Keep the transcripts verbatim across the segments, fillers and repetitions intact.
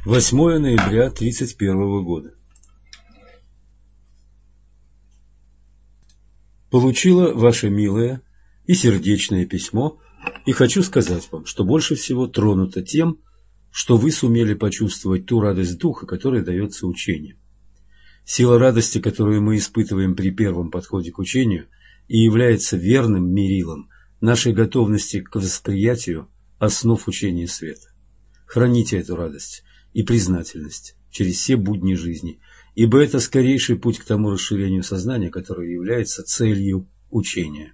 восьмое ноября тридцать первого года. Получила ваше милое и сердечное письмо, и хочу сказать вам, что больше всего тронута тем, что вы сумели почувствовать ту радость духа, которая дается учению. Сила радости, которую мы испытываем при первом подходе к учению, и является верным мерилом нашей готовности к восприятию основ учения света. Храните эту радость и признательность через все будни жизни, ибо это скорейший путь к тому расширению сознания, которое является целью учения.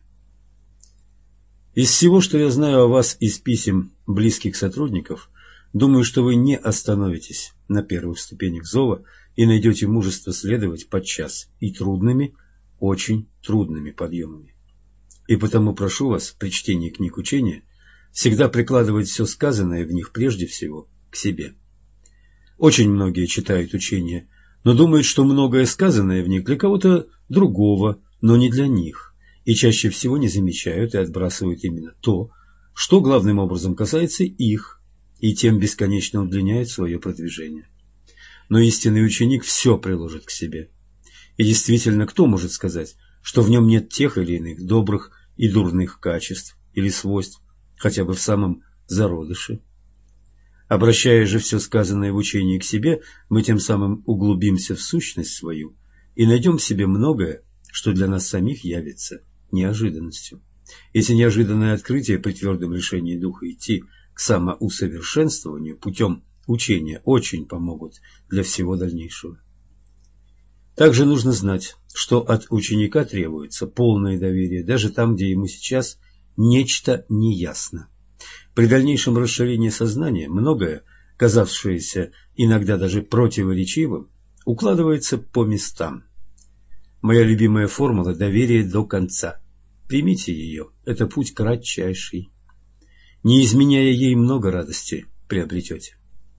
Из всего, что я знаю о вас из писем близких сотрудников, думаю, что вы не остановитесь на первых ступенях зова и найдете мужество следовать подчас и трудными, очень трудными подъемами. И потому прошу вас при чтении книг учения всегда прикладывать все сказанное в них прежде всего к себе. Очень многие читают учения, но думают, что многое сказанное в них для кого-то другого, но не для них, и чаще всего не замечают и отбрасывают именно то, что главным образом касается их, и тем бесконечно удлиняют свое продвижение. Но истинный ученик все приложит к себе. И действительно, кто может сказать, что в нем нет тех или иных добрых и дурных качеств или свойств, хотя бы в самом зародыше? Обращая же все сказанное в учении к себе, мы тем самым углубимся в сущность свою и найдем в себе многое, что для нас самих явится неожиданностью. Эти неожиданные открытия при твердом решении духа идти к самоусовершенствованию путем учения очень помогут для всего дальнейшего. Также нужно знать, что от ученика требуется полное доверие, даже там, где ему сейчас нечто неясно. При дальнейшем расширении сознания многое, казавшееся иногда даже противоречивым, укладывается по местам. Моя любимая формула – доверие до конца. Примите ее, это путь кратчайший. Не изменяя ей, много радости приобретете.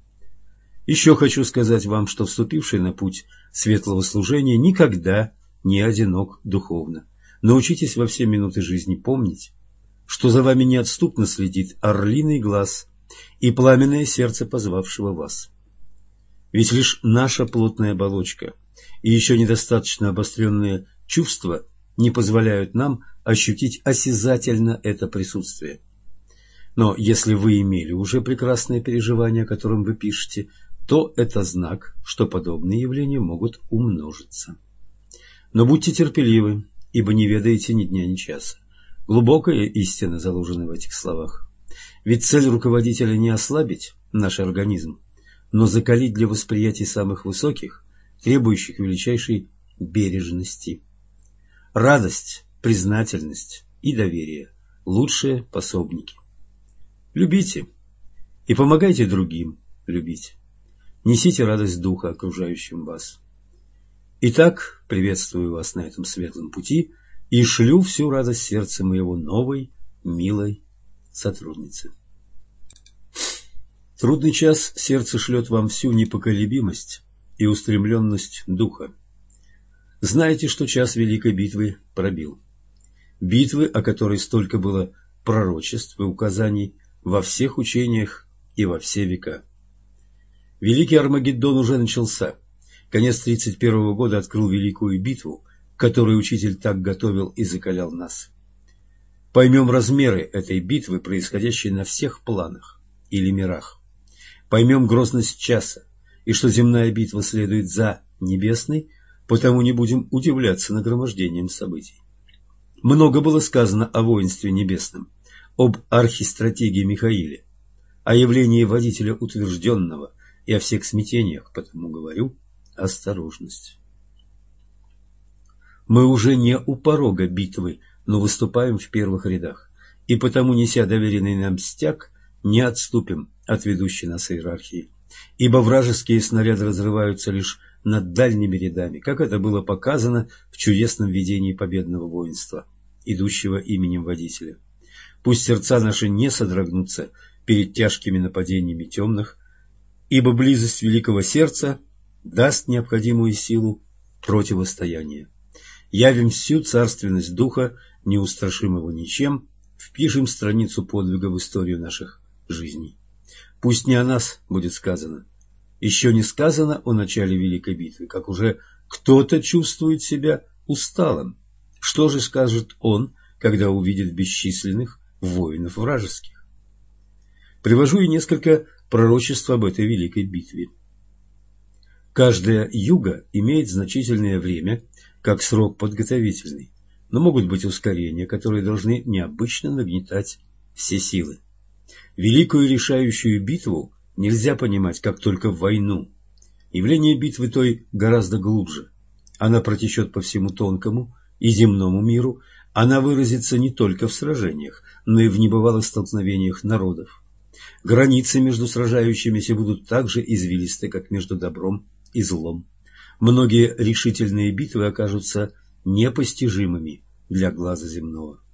Еще хочу сказать вам, что вступивший на путь светлого служения никогда не одинок духовно. Научитесь во все минуты жизни помнить, что за вами неотступно следит орлиный глаз и пламенное сердце позвавшего вас. Ведь лишь наша плотная оболочка и еще недостаточно обостренные чувства не позволяют нам ощутить осязательно это присутствие. Но если вы имели уже прекрасное переживание, о котором вы пишете, то это знак, что подобные явления могут умножиться. Но будьте терпеливы, ибо не ведаете ни дня, ни часа. Глубокая истина заложена в этих словах. Ведь цель руководителя не ослабить наш организм, но закалить для восприятия самых высоких, требующих величайшей бережности. Радость, признательность и доверие – лучшие пособники. Любите и помогайте другим любить. Несите радость духа окружающим вас. Итак, приветствую вас на этом светлом пути и шлю всю радость сердца моего новой, милой сотрудницы. Трудный час сердце шлет вам всю непоколебимость и устремленность духа. Знайте, что час великой битвы пробил. Битвы, о которой столько было пророчеств и указаний во всех учениях и во все века. Великий Армагеддон уже начался. Конец тридцать первого года открыл великую битву, к которой учитель так готовил и закалял нас. Поймем размеры этой битвы, происходящей на всех планах или мирах. Поймем грозность часа, и что земная битва следует за небесной, потому не будем удивляться нагромождением событий. Много было сказано о воинстве небесном, об архистратеге Михаиле, о явлении водителя утвержденного и о всех смятениях, потому говорю осторожность. Мы уже не у порога битвы, но выступаем в первых рядах, и потому, неся доверенный нам стяг, не отступим от ведущей нас иерархии, ибо вражеские снаряды разрываются лишь над дальними рядами, как это было показано в чудесном видении победного воинства, идущего именем водителя. Пусть сердца наши не содрогнутся перед тяжкими нападениями темных, ибо близость великого сердца даст необходимую силу противостояния. Явим всю царственность духа, неустрашимого ничем, впишем страницу подвига в историю наших жизней. Пусть не о нас будет сказано: Еще не сказано о начале великой битвы, как уже кто-то чувствует себя усталым. Что же скажет он, когда увидит бесчисленных воинов вражеских? Привожу и несколько пророчеств об этой великой битве. Каждая юга имеет значительное время, как срок подготовительный, но могут быть ускорения, которые должны необычно нагнетать все силы. Великую решающую битву нельзя понимать как только войну. Явление битвы той гораздо глубже. Она протечет по всему тонкому и земному миру, она выразится не только в сражениях, но и в небывалых столкновениях народов. Границы между сражающимися будут так же извилисты, как между добром и злом. Многие решительные битвы окажутся непостижимыми для глаза земного.